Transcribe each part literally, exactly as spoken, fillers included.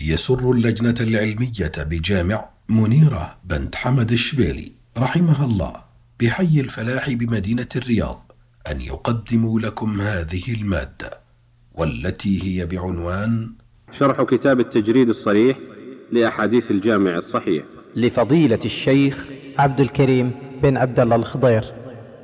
يسر اللجنة العلمية بجامع منيرة بنت حمد الشبيلي رحمها الله بحي الفلاح بمدينة الرياض أن يقدموا لكم هذه المادة، والتي هي بعنوان شرح كتاب التجريد الصريح لأحاديث الجامع الصحيح لفضيلة الشيخ عبد الكريم بن عبد الله الخضير.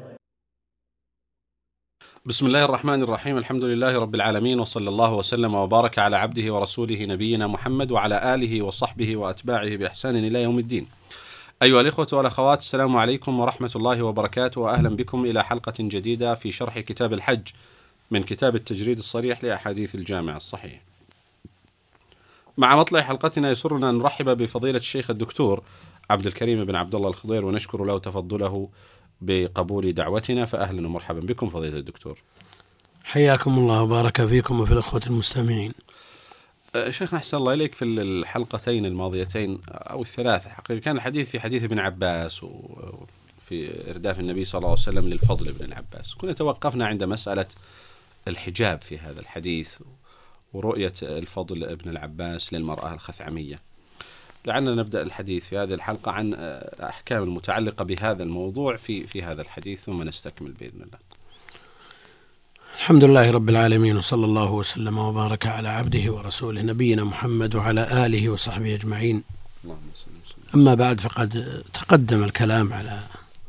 بسم الله الرحمن الرحيم. الحمد لله رب العالمين، وصلى الله وسلم وبارك على عبده ورسوله نبينا محمد وعلى آله وصحبه وأتباعه بإحسان إلى يوم الدين. أيها الإخوة والأخوات، السلام عليكم ورحمة الله وبركاته، وأهلا بكم إلى حلقة جديدة في شرح كتاب الحج من كتاب التجريد الصريح لأحاديث الجامع الصحيح. مع مطلع حلقتنا يسرنا أن نرحب بفضيلة الشيخ الدكتور عبد الكريم بن عبد الله الخضير، ونشكر له تفضله بقبول دعوتنا، فأهلا ومرحبا بكم فضيلة الدكتور. حياكم الله وبارك فيكم وفي الأخوة المستمعين. شيخنا أحسن الله إليك، في الحلقتين الماضيتين أو الثلاثة حقيقة كان الحديث في حديث ابن عباس وفي إرداف النبي صلى الله عليه وسلم للفضل بن العباس. كنا توقفنا عند مسألة الحجاب في هذا الحديث ورؤية الفضل ابن العباس للمرأة الخثعمية. لعلنا نبدأ الحديث في هذه الحلقة عن أحكام المتعلقة بهذا الموضوع في في هذا الحديث، ثم نستكمل بإذن الله. الحمد لله رب العالمين، وصلى الله وسلم وبارك على عبده ورسوله نبينا محمد وعلى آله وصحبه أجمعين. أما بعد، فقد تقدم الكلام على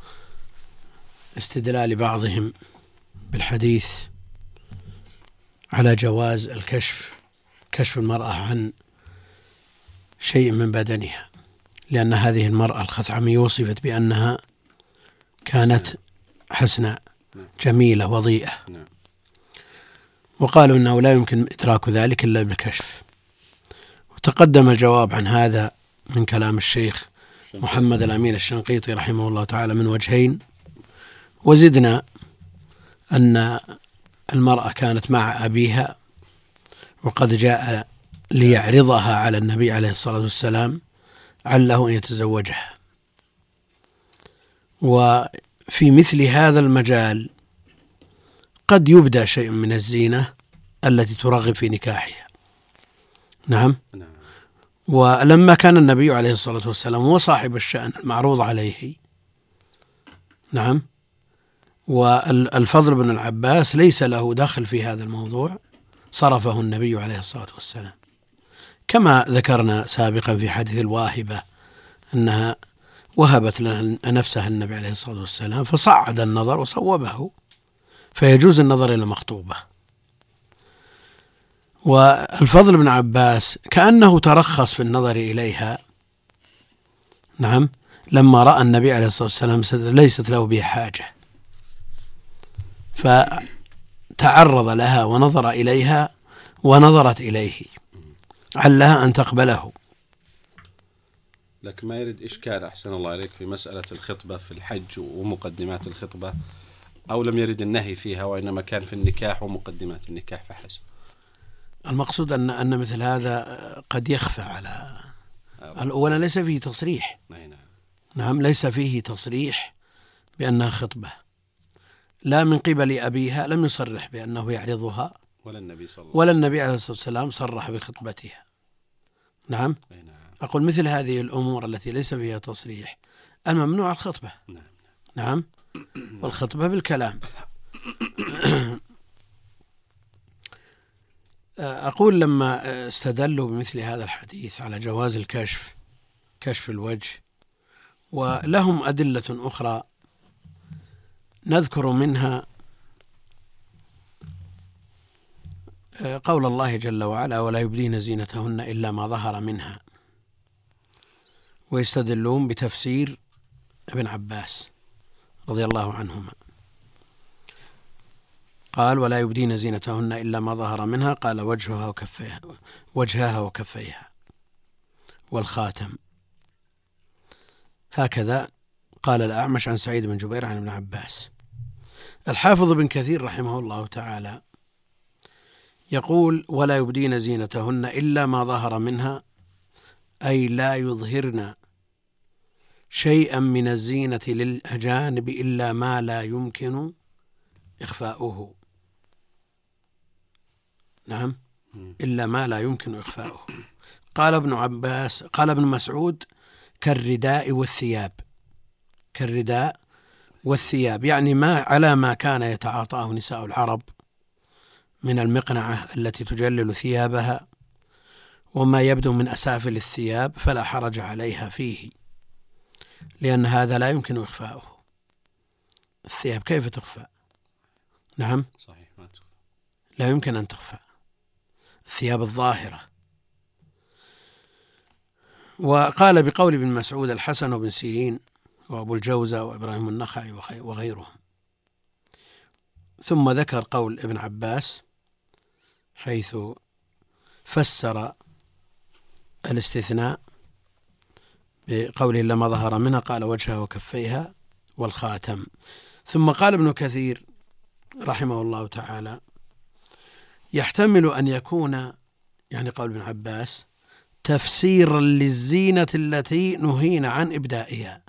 استدلال بعضهم بالحديث على جواز الكشف كشف المرأة عن شيء من بدنها، لأن هذه المرأة الخثعمية وصفت بأنها كانت حسناء جميلة وضيئة، وقالوا أنه لا يمكن إدراك ذلك إلا بالكشف. وتقدم الجواب عن هذا من كلام الشيخ محمد الأمين الشنقيطي رحمه الله تعالى من وجهين، وزدنا أن المرأة كانت مع أبيها وقد جاء ليعرضها على النبي عليه الصلاة والسلام عله أن يتزوجها. وفي مثل هذا المجال قد يبدأ شيء من الزينة التي ترغب في نكاحها. نعم. ولما كان النبي عليه الصلاة والسلام هو صاحب الشأن المعروض عليه، نعم، والفضل بن العباس ليس له دخل في هذا الموضوع، صرفه النبي عليه الصلاة والسلام، كما ذكرنا سابقا في حديث الواهبة أنها وهبت نفسها النبي عليه الصلاة والسلام فصعد النظر وصوبه، فيجوز النظر إلى المخطوبة. والفضل بن عباس كأنه ترخص في النظر إليها، نعم، لما رأى النبي عليه الصلاة والسلام ليست له به حاجة، فتعرض لها ونظر إليها ونظرت إليه علها أن تقبله. لكن ما يرد إشكال أحسن الله عليك في مسألة الخطبة في الحج ومقدمات الخطبة، أو لم يرد النهي فيها وإنما كان في النكاح ومقدمات النكاح فحسب؟ المقصود أن أن مثل هذا قد يخفى على الأول، ليس فيه تصريح. نعم، ليس فيه تصريح بأنها خطبة، لا من قبل أبيها لم يصرح بأنه يعرضها، ولا النبي صلى الله ولا النبي عليه الصلاة والسلام صرح بخطبتها. نعم. أقول مثل هذه الأمور التي ليس فيها تصريح الممنوع الخطبة. نعم. نعم. والخطبة بالكلام. أقول لما استدلوا بمثل هذا الحديث على جواز الكشف كشف الوجه، ولهم أدلة أخرى نذكر منها قول الله جل وعلا: ولا يبدين زينتهن إلا ما ظهر منها، ويستدلون بتفسير ابن عباس رضي الله عنهما، قال: ولا يبدين زينتهن إلا ما ظهر منها، قال: وجهها وكفيها وجهها وكفيها والخاتم. هكذا قال الأعمش عن سعيد بن جبير عن ابن عباس. الحافظ بن كثير رحمه الله تعالى يقول: ولا يبدين زينتهن إلا ما ظهر منها، أي لا يظهرن شيئا من الزينة للأجانب إلا ما لا يمكن إخفاؤه. نعم، إلا ما لا يمكن إخفاؤه. قال ابن عباس قال ابن مسعود كالرداء والثياب، كالرداء والثياب يعني ما على ما كان يتعاطاه نساء العرب من المقنعة التي تجلل ثيابها وما يبدو من أسافل الثياب، فلا حرج عليها فيه، لأن هذا لا يمكن إخفاؤه. الثياب كيف تخفى؟ نعم صحيح ما تخفى، لا يمكن أن تخفى الثياب الظاهرة. وقال بقول ابن مسعود الحسن وابن سيرين وأبو الجوزة وإبراهيم النخعي وغيرهم. ثم ذكر قول ابن عباس حيث فسر الاستثناء بقوله لما ظهر منها، قال وجهها وكفيها والخاتم. ثم قال ابن كثير رحمه الله تعالى يحتمل أن يكون يعني قول ابن عباس تفسيرا للزينة التي نهينا عن إبدائها،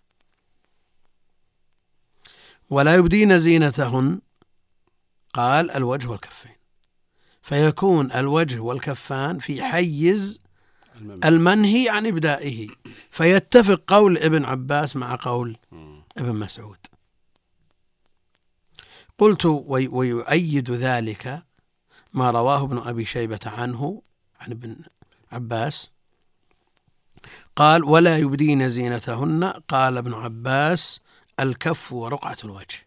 ولا يبدين زينتهن قال الوجه والكفين، فيكون الوجه والكفان في حيز المنهي عن إبدائه، فيتفق قول ابن عباس مع قول ابن مسعود. قلت ويؤيد ذلك ما رواه ابن أبي شيبة عنه عن ابن عباس قال ولا يبدين زينتهن، قال ابن عباس الكف ورقعة الوجه.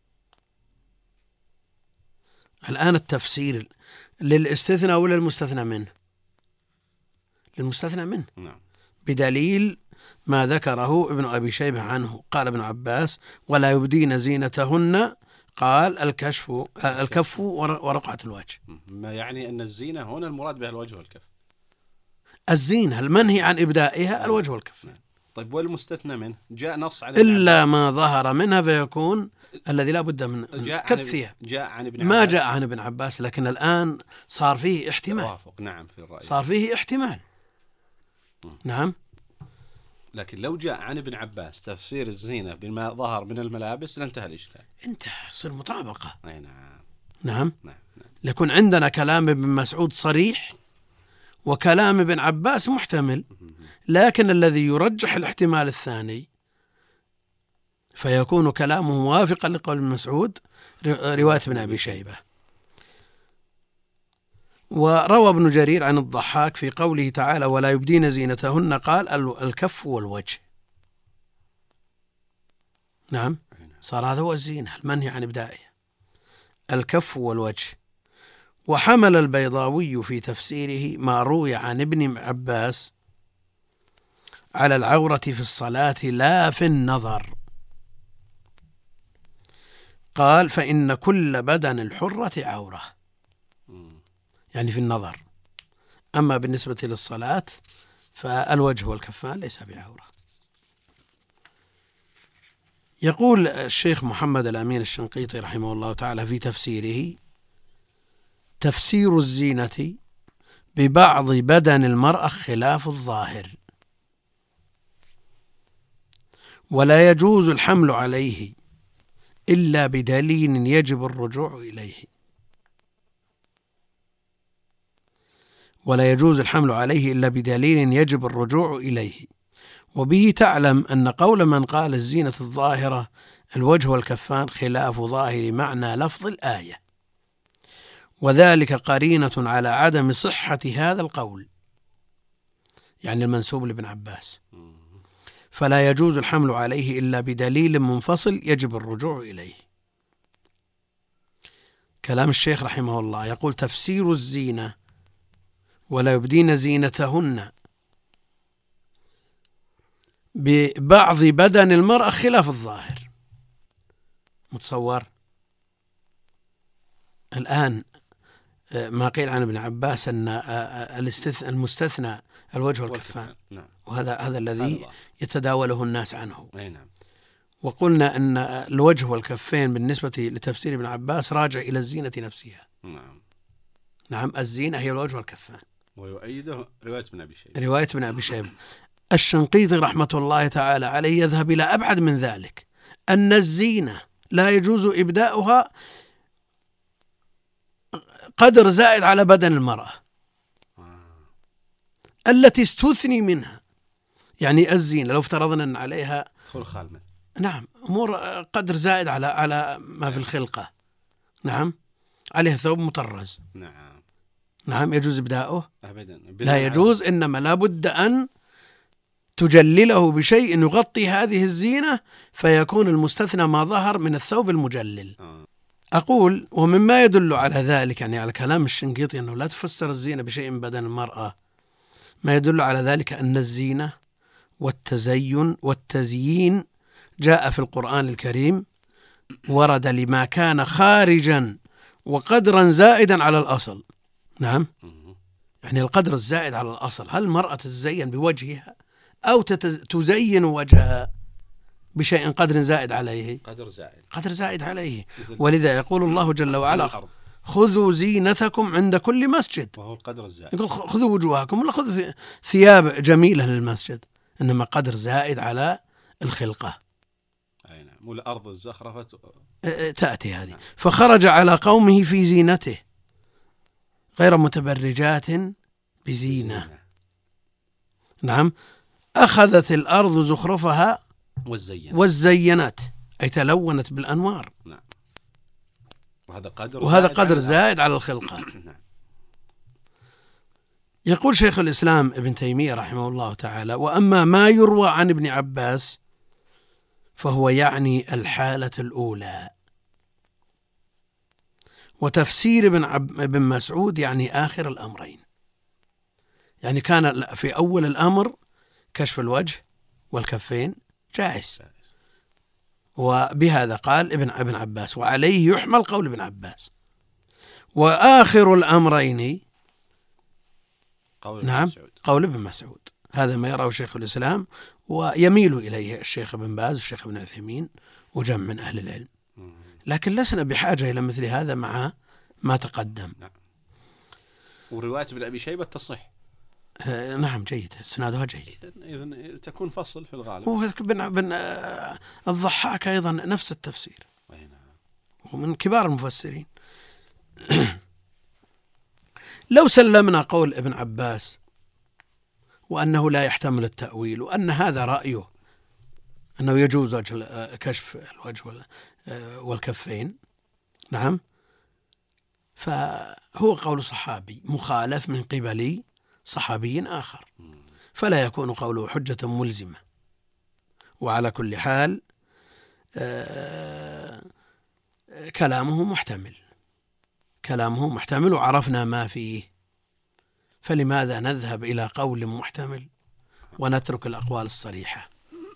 الآن التفسير للاستثناء ولا المستثنى منه؟ للمستثنى منه نعم. بدليل ما ذكره ابن أبي شيبة عنه، قال ابن عباس ولا يبدين زينتهن، قال الكشف الكف ورقعة الوجه. ما يعني أن الزينة هنا المراد بها الوجه والكف. الزينة المنهي عن إبدائها الوجه والكف. طيب والمستثنى منه جاء نص على إلا ما ظهر منها فيكون الذي لا بد من كفها. جاء عن ابن ما جاء عن ابن عباس، لكن الآن صار فيه احتمال. توافق نعم في الرأي، صار فيه احتمال م. نعم. لكن لو جاء عن ابن عباس تفسير الزينة بما ظهر من الملابس لانتهى الإشكال، انتهى، صار مطابقة. أي نعم. نعم. نعم. نعم. لكن عندنا كلام ابن مسعود صريح وكلام ابن عباس محتمل، لكن الذي يرجح الاحتمال الثاني فيكون كلامه موافقا لقول ابن مسعود رواية ابن أبي شيبة. وروى ابن جرير عن الضحاك في قوله تعالى ولا يبدين زينتهن قال الكف والوجه. نعم، صار هذا هو الزينة المنهي عن إبدائه، الكف والوجه. وحمل البيضاوي في تفسيره ما روي عن ابن عباس على العورة في الصلاة لا في النظر، قال فإن كل بدن الحرة عورة، يعني في النظر، أما بالنسبة للصلاة فالوجه والكفان ليس بعورة. يقول الشيخ محمد الأمين الشنقيطي رحمه الله تعالى في تفسيره تفسير الزينة ببعض بدن المرأة خلاف الظاهر، ولا يجوز الحمل عليه إلا بدليل يجب الرجوع إليه، ولا يجوز الحمل عليه إلا بدليل يجب الرجوع إليه. وبه تعلم أن قول من قال الزينة الظاهرة الوجه والكفان خلاف ظاهر معنى لفظ الآية، وذلك قرينة على عدم صحة هذا القول، يعني المنسوب لابن عباس، فلا يجوز الحمل عليه إلا بدليل منفصل يجب الرجوع إليه. كلام الشيخ رحمه الله يقول تفسير الزينة ولا يبدين زينتهن ببعض بدن المرأة خلاف الظاهر. متصور الآن ما قيل عن ابن عباس أن المستثنى الوجه والكفان، وهذا هذا الذي يتداوله الناس عنه. وقلنا أن الوجه والكفين بالنسبة لتفسير ابن عباس راجع إلى الزينة نفسها. نعم. نعم، الزينة هي الوجه والكفان. ويؤيده رواية ابن أبي شيبة. رواية ابن أبي شيبة. الشنقيطي رحمة الله تعالى عليه يذهب إلى أبعد من ذلك، أن الزينة لا يجوز إبداؤها قدر زائد على بدن المرأة. التي استثني منها، يعني الزينة لو افترضنا أن عليها خلخال، نعم، أمور قدر زائد على على ما في الخلقة، نعم، عليها ثوب مطرز، نعم نعم، يجوز إبداؤه؟ أبدا، لا يجوز، إنما لا بد أن تجلله بشيء يغطي هذه الزينة فيكون المستثنى ما ظهر من الثوب المجلل. آه. أقول ومما يدل على ذلك، يعني على كلام الشنقيطي أنه لا تفسر الزينة بشيء من بدن المرأة، ما يدل على ذلك أن الزينة والتزين والتزيين جاء في القرآن الكريم ورد لما كان خارجا وقدرا زائدا على الأصل. نعم، يعني القدر الزائد على الأصل، هل المرأة تتزين بوجهها أو تزين وجهها بشيء قدر زائد عليه؟ قدر زائد، قدر زائد عليه. ولذا يقول الله جل وعلا خذوا زينتكم عند كل مسجد، وهو القدر الزائد. يقول خذوا وجوهكم ولا خذوا ثياب جميلة للمسجد، إنما قدر زائد على الخلقة. أي نعم، والأرض الزخرفة تأتي هذه. فخرج على قومه في زينته غير متبرجات بزينة. نعم، أخذت الأرض زخرفها والزينت والزينت أي تلونت بالأنوار. نعم، وهذا قدر وهذا زائد قدر على زائد على الخلقة. نعم. يقول شيخ الإسلام ابن تيمية رحمه الله تعالى: وأما ما يروى عن ابن عباس فهو يعني الحالة الأولى، وتفسير ابن, عب... ابن مسعود يعني آخر الأمرين، يعني كان في أول الأمر كشف الوجه والكفين جائز، وبهذا قال ابن ابن عباس، وعليه يحمل قول ابن عباس. وآخر الأمرين قول نعم مسعود. قول ابن مسعود، هذا ما يراه شيخ الإسلام ويميل إليه الشيخ ابن باز والشيخ ابن عثيمين وجمع من أهل العلم، لكن لسنا بحاجة إلى مثل هذا مع ما تقدم. نعم. ورواية ابن أبي شيبة تصح. آه نعم جيد، اسنادها جيد. إذن تكون فصل في الغالب. وبن بن آه الضحاك أيضا نفس التفسير، نعم. ومن كبار المفسرين. لو سلمنا قول ابن عباس وأنه لا يحتمل التأويل، وأن هذا رأيه أنه يجوز كشف الوجه والكفين، نعم، فهو قول صحابي مخالف من قبل صحابي آخر، فلا يكون قوله حجة ملزمة. وعلى كل حال كلامه محتمل، كلامه محتمل وعرفنا ما فيه، فلماذا نذهب إلى قول محتمل ونترك الأقوال الصريحة؟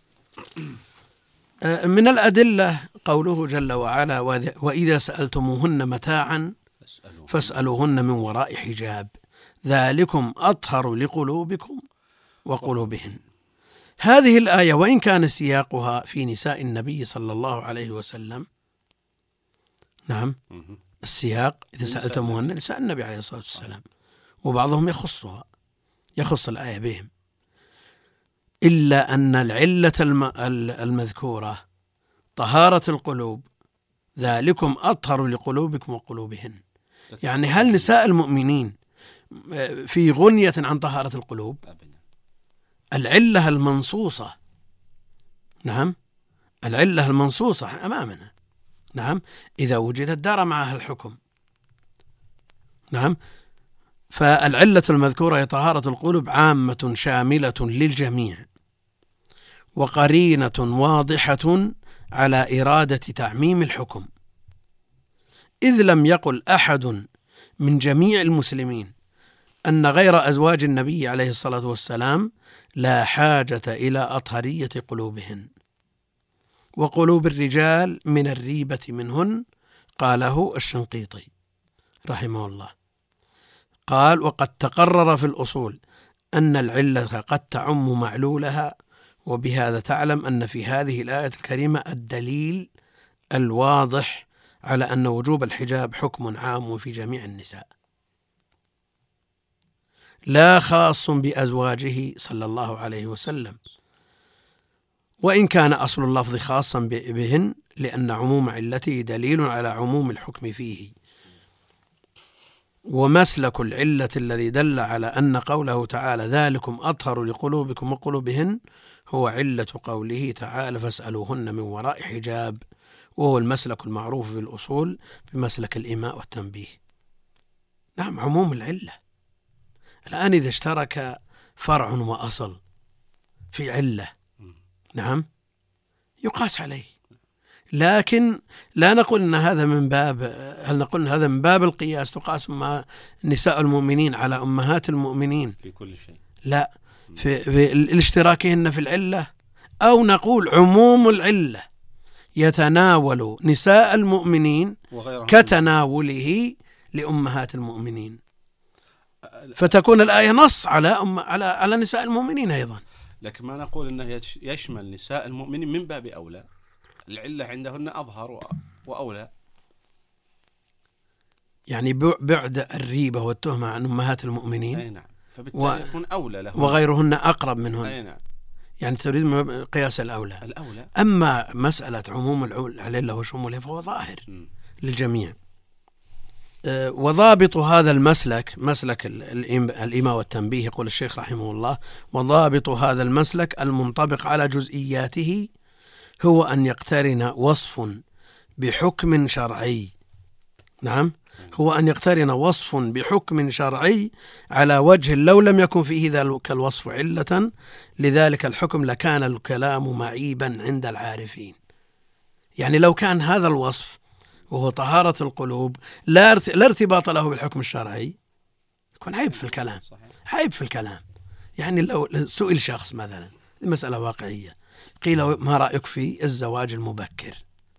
من الأدلة قوله جل وعلا: وإذا سألتموهن متاعا فاسألوهن من وراء حجاب ذلكم أطهر لقلوبكم وقلوبهن. هذه الآية وإن كان سياقها في نساء النبي صلى الله عليه وسلم، نعم، السياق إذا سألتموهن نساء النبي عليه الصلاة والسلام، وبعضهم يخصها يخص الآية بهم، إلا أن العلة المذكورة طهارة القلوب ذلكم أطهر لقلوبكم وقلوبهن. يعني هل نساء المؤمنين في غنية عن طهارة القلوب؟ العلة المنصوصة، نعم، العلة المنصوصة أمامنا، نعم، إذا وجدت دار معها الحكم، نعم. فالعلة المذكورة هي طهارة القلوب عامة شاملة للجميع، وقرينة واضحة على إرادة تعميم الحكم، إذ لم يقل أحد من جميع المسلمين أن غير أزواج النبي عليه الصلاة والسلام لا حاجة إلى أطهرية قلوبهن، وقلوب الرجال من الريبة منهن، قاله الشنقيطي رحمه الله. قال: وقد تقرر في الأصول أن العلة قد تعم معلولها، وبهذا تعلم أن في هذه الآية الكريمة الدليل الواضح على أن وجوب الحجاب حكم عام في جميع النساء لا خاص بأزواجه صلى الله عليه وسلم، وإن كان أصل اللفظ خاصا بهن، لأن عموم علته دليل على عموم الحكم فيه. ومسلك العلة الذي دل على أن قوله تعالى ذلكم أطهر لقلوبكم وقلوبهن هو علة قوله تعالى فاسألوهن من وراء حجاب، وهو المسلك المعروف في الأصول بمسلك الإيماء والتنبيه. نعم، عموم العلة. الآن إذا اشترك فرع وأصل في علة، نعم، يقاس عليه، لكن لا نقول أن هذا من باب هل نقول أن هذا من باب القياس تقاس مع نساء المؤمنين على أمهات المؤمنين في كل شيء؟ لا، في, في الاشتراكهن في العلة، أو نقول عموم العلة يتناول نساء المؤمنين كتناوله لأمهات المؤمنين، فتكون الآية نص على أم على على نساء المؤمنين أيضا. لكن ما نقول أنه يشمل نساء المؤمنين من باب أولى، العلة عندهن أظهر وأولى، يعني بعد الريبة والتهمة عن أمهات المؤمنين. أي نعم، فبالتالي و... يكون أولى لهم وغيرهن أقرب منهن. أي نعم، يعني تريد قياس الأولى. الأولى. أما مسألة عموم العلة وشمولها فهو ظاهر م. للجميع. أه وضابط هذا المسلك مسلك الإيماء والتنبيه، يقول الشيخ رحمه الله: وضابط هذا المسلك المنطبق على جزئياته هو أن يقترن وصف بحكم شرعي. نعم، هو أن يقترن وصف بحكم شرعي على وجه لو لم يكن فيه ذلك الوصف علة لذلك الحكم لكان الكلام معيبا عند العارفين. يعني لو كان هذا الوصف وهو طهارة القلوب لا ارتباط له بالحكم الشرعي، يكون عيب في الكلام، عيب في الكلام. يعني لو سئل شخص مثلا مسألة واقعية، قيل ما رأيك في الزواج المبكر؟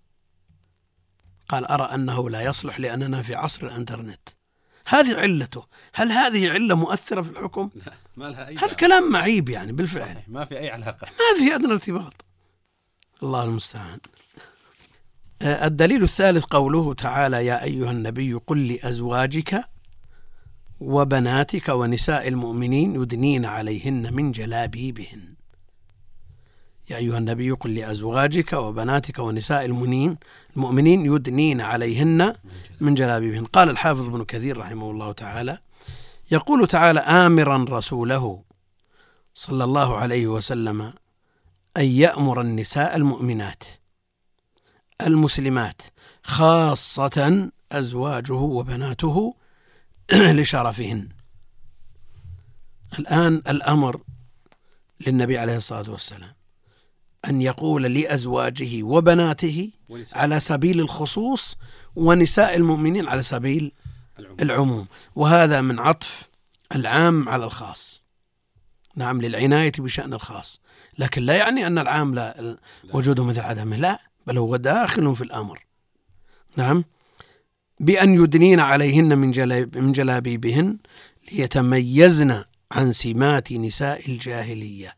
قال أرى أنه لا يصلح لأننا في عصر الإنترنت. هذه علته، هل هذه علة مؤثرة في الحكم؟ لا، ما لها أي هذا كلام معيب يعني بالفعل، صحيح. ما في أي علاقة، ما في أدنى ارتباط. الله المستعان. الدليل الثالث قوله تعالى: يا أيها النبي قل لأزواجك وبناتك ونساء المؤمنين يدنين عليهن من جلابيبهن. يا أيها النبي قل لأزواجك وبناتك ونساء المؤمنين المؤمنين يدنين عليهن من جلابيبهن. قال الحافظ ابن كثير رحمه الله تعالى: يقول تعالى آمرا رسوله صلى الله عليه وسلم أن يأمر النساء المؤمنات المسلمات خاصة أزواجه وبناته لشرفهن. الآن الأمر للنبي عليه الصلاة والسلام أن يقول لأزواجه وبناته على سبيل الخصوص ونساء المؤمنين على سبيل العموم، وهذا من عطف العام على الخاص. نعم، للعناية بشأن الخاص، لكن لا يعني أن العام لا وجوده مثل عدمه، لا، بل هو داخل في الأمر. نعم، بأن يدنين عليهن من جلاب من جلابيبهن ليتميزن عن سمات نساء الجاهلية،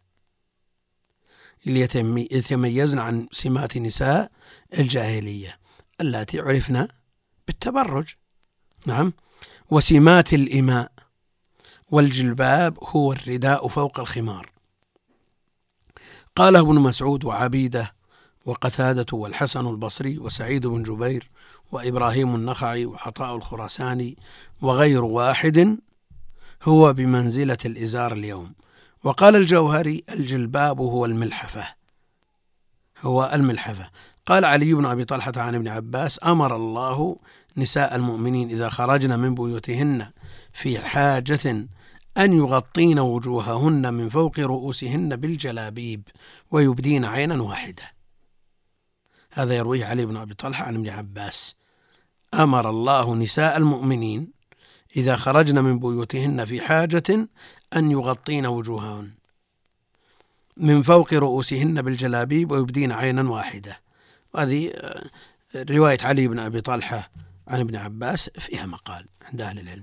ليتميزن عن سمات نساء الجاهلية التي عرفنا بالتبرج. نعم، وسمات الإماء والجلباب هو الرداء فوق الخمار. قال ابن مسعود وعبيدة وقتادة والحسن البصري وسعيد بن جبير وإبراهيم النخعي وعطاء الخراساني وغير واحد هو بمنزلة الإزار اليوم. وقال الجوهري الجلباب هو الملحفة هو الملحفة. قال علي بن أبي طلحة عن ابن عباس: أمر الله نساء المؤمنين إذا خرجن من بيوتهن في حاجة أن يغطين وجوههن من فوق رؤوسهن بالجلابيب ويبدين عينا واحدة. هذا يرويه علي بن أبي طلحة عن ابن عباس: أمر الله نساء المؤمنين إذا خرجن من بيوتهن في حاجة أن يغطين وجوههن من فوق رؤوسهن بالجلابيب ويبدين عينا واحدة. وهذه رواية علي بن أبي طلحة عن ابن عباس فيها مقال عند أهل العلم.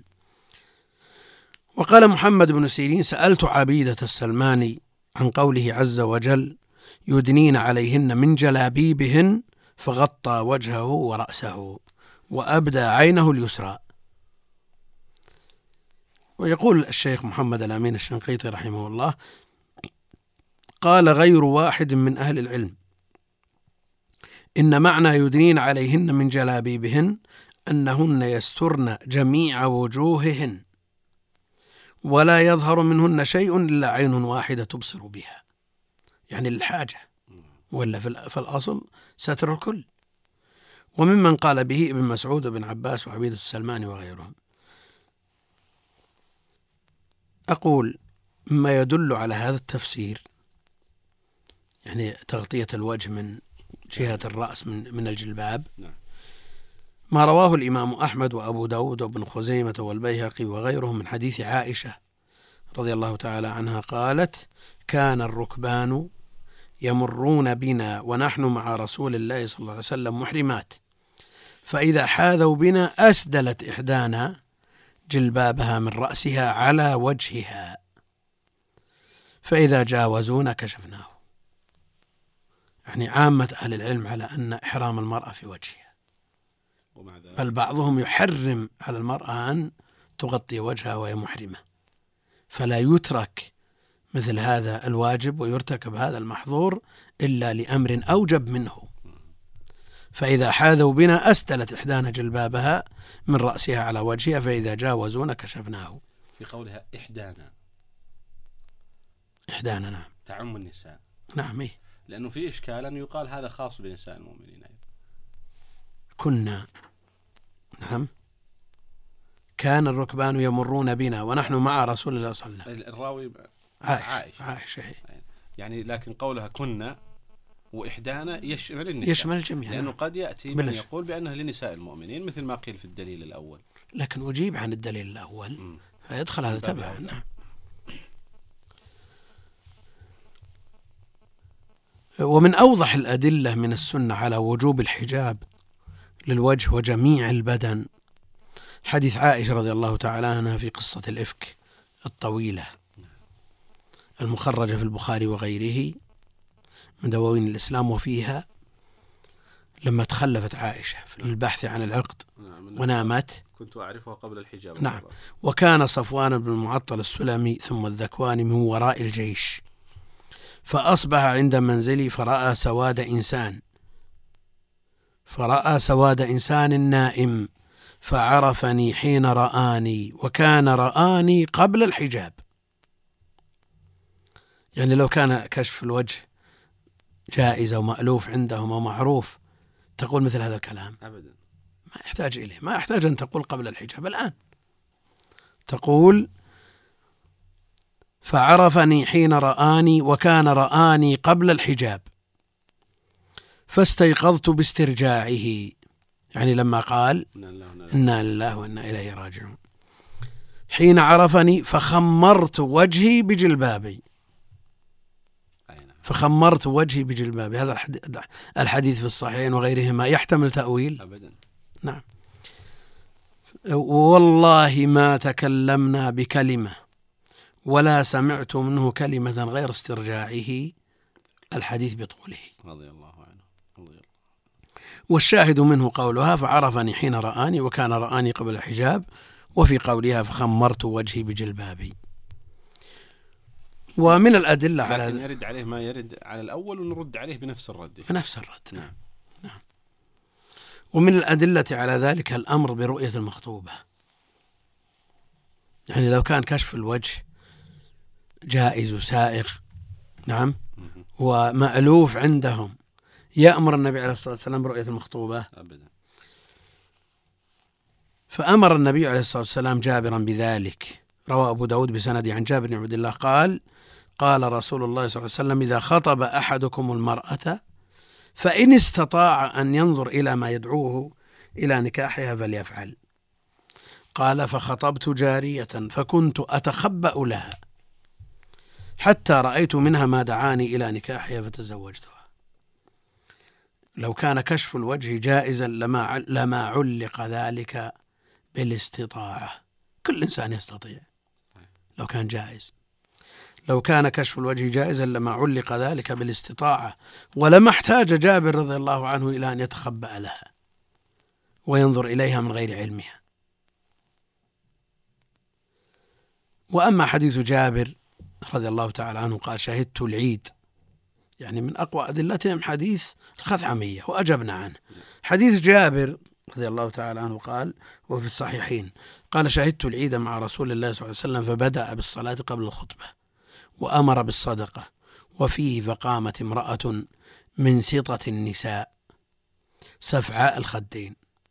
وقال محمد بن سيرين: سألت عبيدة السلماني عن قوله عز وجل: يدنين عليهن من جلابيبهن، فغطى وجهه ورأسه وأبدى عينه اليسرى. ويقول الشيخ محمد الأمين الشنقيطي رحمه الله: قال غير واحد من أهل العلم إن معنى يدنين عليهن من جلابيبهن أنهن يسترن جميع وجوههن ولا يظهر منهن شيء إلا عين واحدة تبصر بها، يعني للحاجة، ولا في الأصل ستر الكل. وممن قال به ابن مسعود وابن عباس وعبيد السلمان وغيرهم. أقول ما يدل على هذا التفسير، يعني تغطية الوجه من جهة الرأس من من الجلباب، ما رواه الإمام أحمد وأبو داود وابن خزيمة والبيهقي وغيرهم من حديث عائشة رضي الله تعالى عنها قالت: كان الركبان يمرون بنا ونحن مع رسول الله صلى الله عليه وسلم محرمات، فإذا حاذوا بنا أسدلت إحدانا جلبابها من رأسها على وجهها، فإذا جاوزونا كشفناه. يعني عامة أهل العلم على أن إحرام المرأة في وجهها، بل بعضهم يحرم على المرأة أن تغطي وجهها وهي محرمة، فلا يترك مثل هذا الواجب ويرتكب هذا المحظور إلا لأمر أوجب منه. فإذا حاذوا بنا أسدلت إحدانا جلبابها من رأسها على وجهها، فإذا جاوزونا كشفناه. في قولها إحدانا، إحدانا نعم تعم النساء، نعم إيه؟ لأنه في إشكال أن يقال هذا خاص بنساء المؤمنين. كنا نعم كان الركبان يمرون بنا ونحن مع رسول الله صلى الله عليه وسلم. الراوي عائشة, عائشة. يعني لكن قولها كنا وإحدانا يشمل النساء، يشمل الجميع، لأنه قد يأتي من يقول بأنه لنساء المؤمنين مثل ما قيل في الدليل الأول، لكن أجيب عن الدليل الأول م. فيدخل هذا تبعا. نعم. ومن أوضح الأدلة من السنة على وجوب الحجاب للوجه وجميع البدن حديث عائشة رضي الله تعالى عنها في قصة الإفك الطويلة المخرجة في البخاري وغيره من دواوين الإسلام، وفيها لما تخلفت عائشة في البحث عن العقد ونامت، كنت أعرفها قبل الحجاب. نعم. وكان صفوان بن المعطل السلمي ثم الذكواني من وراء الجيش، فأصبح عند منزلي فرأى سواد إنسان فرأى سواد إنسان نائم فعرفني حين رآني، وكان رآني قبل الحجاب. يعني لو كان كشف الوجه جائزة ومألوف عندهم ومعروف تقول مثل هذا الكلام أبدا، ما يحتاج إليه، ما يحتاج أن تقول قبل الحجاب. الآن تقول فعرفني حين رآني وكان رآني قبل الحجاب، فاستيقظت باسترجاعه، يعني لما قال إنا لله وإنا إليه راجعون، حين عرفني فخمرت وجهي بجلبابي فخمرت وجهي بجلبابي. هذا الحديث في الصحيحين وغيرهما يحتمل تأويل أبدا. نعم. والله ما تكلمنا بكلمة ولا سمعت منه كلمة غير استرجاعه الحديث بطوله رضي الله عنه. رضي الله. والشاهد منه قولها فعرفني حين رآني وكان رآني قبل الحجاب، وفي قولها فخمرت وجهي بجلبابي. ومن الأدلة على لكن يرد عليه ما يرد على الأول ونرد عليه بنفس الرد بنفس الرد. نعم. نعم. ومن الأدلة على ذلك الأمر برؤية المخطوبة، يعني لو كان كشف الوجه جائز وسائغ نعم ومألوف عندهم يأمر النبي عليه الصلاة والسلام برؤية المخطوبة أبدا. فأمر النبي عليه الصلاة والسلام جابرا بذلك. روى أبو داود بسند عن جابر بن عبد الله قال قال رسول الله صلى الله عليه وسلم إذا خطب أحدكم المرأة فإن استطاع أن ينظر إلى ما يدعوه إلى نكاحها فليفعل. قال فخطبت جارية فكنت أتخبأ لها حتى رأيت منها ما دعاني إلى نكاحها فتزوجتها. لو كان كشف الوجه جائزا لما لما علق ذلك بالاستطاعة، كل إنسان يستطيع لو كان جائز. لو كان كشف الوجه جائزا لما علق ذلك بالاستطاعة، ولما احتاج جابر رضي الله عنه إلى أن يتخبأ لها وينظر إليها من غير علمها. وأما حديث جابر رضي الله تعالى عنه قال شهدت العيد، يعني من أقوى أدلتهم حديث الخثعمية وأجبنا عنه. حديث جابر رضي الله تعالى عنه قال وفي الصحيحين قال شهدت العيد مع رسول الله صلى الله عليه وسلم فبدأ بالصلاة قبل الخطبة وأمر بالصدقة وفيه فقامت امرأة من سطة النساء سفعاء الخدين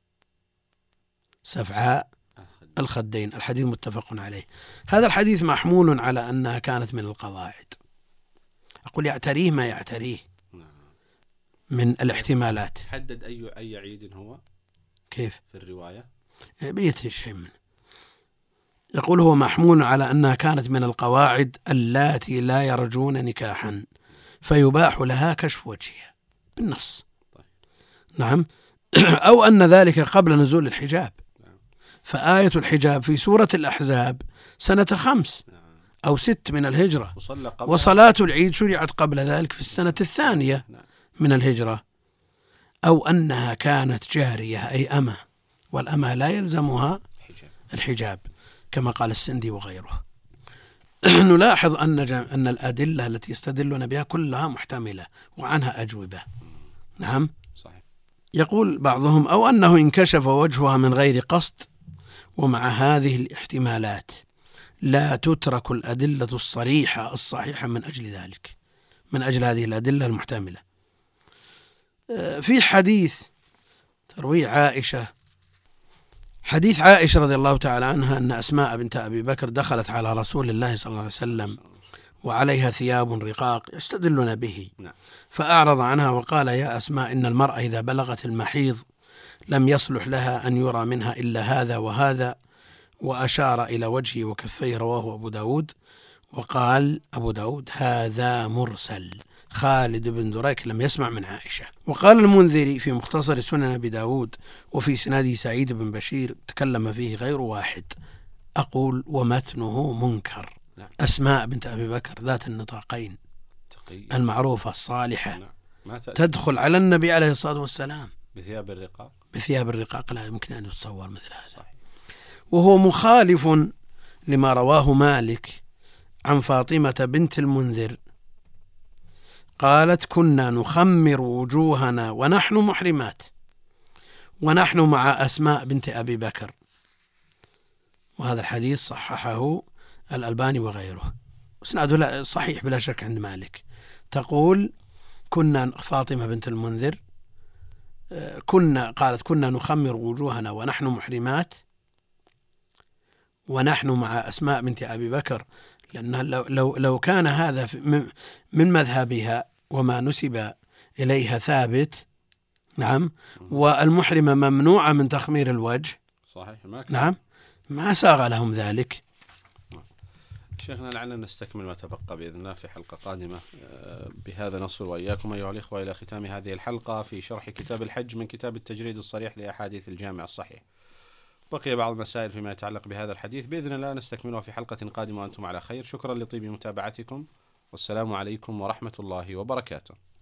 سفعاء الخدين. الحديث متفق عليه. هذا الحديث محمول على أنها كانت من القواعد. أقول يعتريه ما يعتريه من الاحتمالات. حدد أي أي عيد هو كيف في الرواية بيت شيء منه. يقول هو محمول على أنها كانت من القواعد اللاتي لا يرجون نكاحا فيباح لها كشف وجهها بالنص. طيب. نعم. أو أن ذلك قبل نزول الحجاب، فآية الحجاب في سورة الأحزاب سنة خمس أو ست من الهجرة، وصلاة العيد شرعت قبل ذلك في السنة الثانية من الهجرة. أو أنها كانت جارية أي أمة، والأمة لا يلزمها الحجاب كما قال السندي وغيره. نلاحظ أن أن الأدلة التي يستدلون بها كلها محتملة وعنها أجوبة. نعم. صحيح. يقول بعضهم أو أنه انكشف وجهها من غير قصد، ومع هذه الاحتمالات لا تترك الأدلة الصريحة الصحيحة من أجل ذلك، من أجل هذه الأدلة المحتملة. في حديث تروي عائشة، حديث عائشة رضي الله تعالى عنها أن أسماء بنت أبي بكر دخلت على رسول الله صلى الله عليه وسلم وعليها ثياب رقاق يستدلون به، فأعرض عنها وقال يا أسماء إن المرأة إذا بلغت المحيض لم يصلح لها أن يرى منها إلا هذا وهذا، وأشار إلى وجهه وكفيه. رواه أبو داود. وقال أبو داود هذا مرسل، خالد بن دريك لم يسمع من عائشة. وقال المنذري في مختصر سنن أبي داود وفي سناده سعيد بن بشير تكلم فيه غير واحد. أقول ومتنه منكر. أسماء بنت أبي بكر ذات النطاقين المعروفة الصالحة تدخل على النبي عليه الصلاة والسلام بثياب الرقاق، بثياب الرقاق لا يمكن أن يتصور مثل هذا. وهو مخالف لما رواه مالك عن فاطمة بنت المنذر قالت كنا نخمر وجوهنا ونحن محرمات ونحن مع أسماء بنت أبي بكر. وهذا الحديث صححه الألباني وغيره، وسناده صحيح بلا شك عند مالك. تقول كنا فاطمة بنت المنذر كنا قالت كنا نخمر وجوهنا ونحن محرمات ونحن مع أسماء بنت أبي بكر، لأن لو, لو, لو كان هذا من مذهبها وما نسب إليها ثابت، نعم، والمحرمة ممنوعة من تخمير الوجه، صحيح، ما نعم، ما ساغ لهم ذلك. شيخنا لعلنا نستكمل ما تبقى بإذن الله في حلقة قادمة. بهذا نصل وإياكم أيها الإخوة إلى ختام هذه الحلقة في شرح كتاب الحج من كتاب التجريد الصريح لأحاديث الجامع الصحيح. بقي بعض المسائل فيما يتعلق بهذا الحديث بإذن الله نستكملها في حلقة قادمة وأنتم على خير. شكرا لطيب متابعتكم، والسلام عليكم ورحمة الله وبركاته.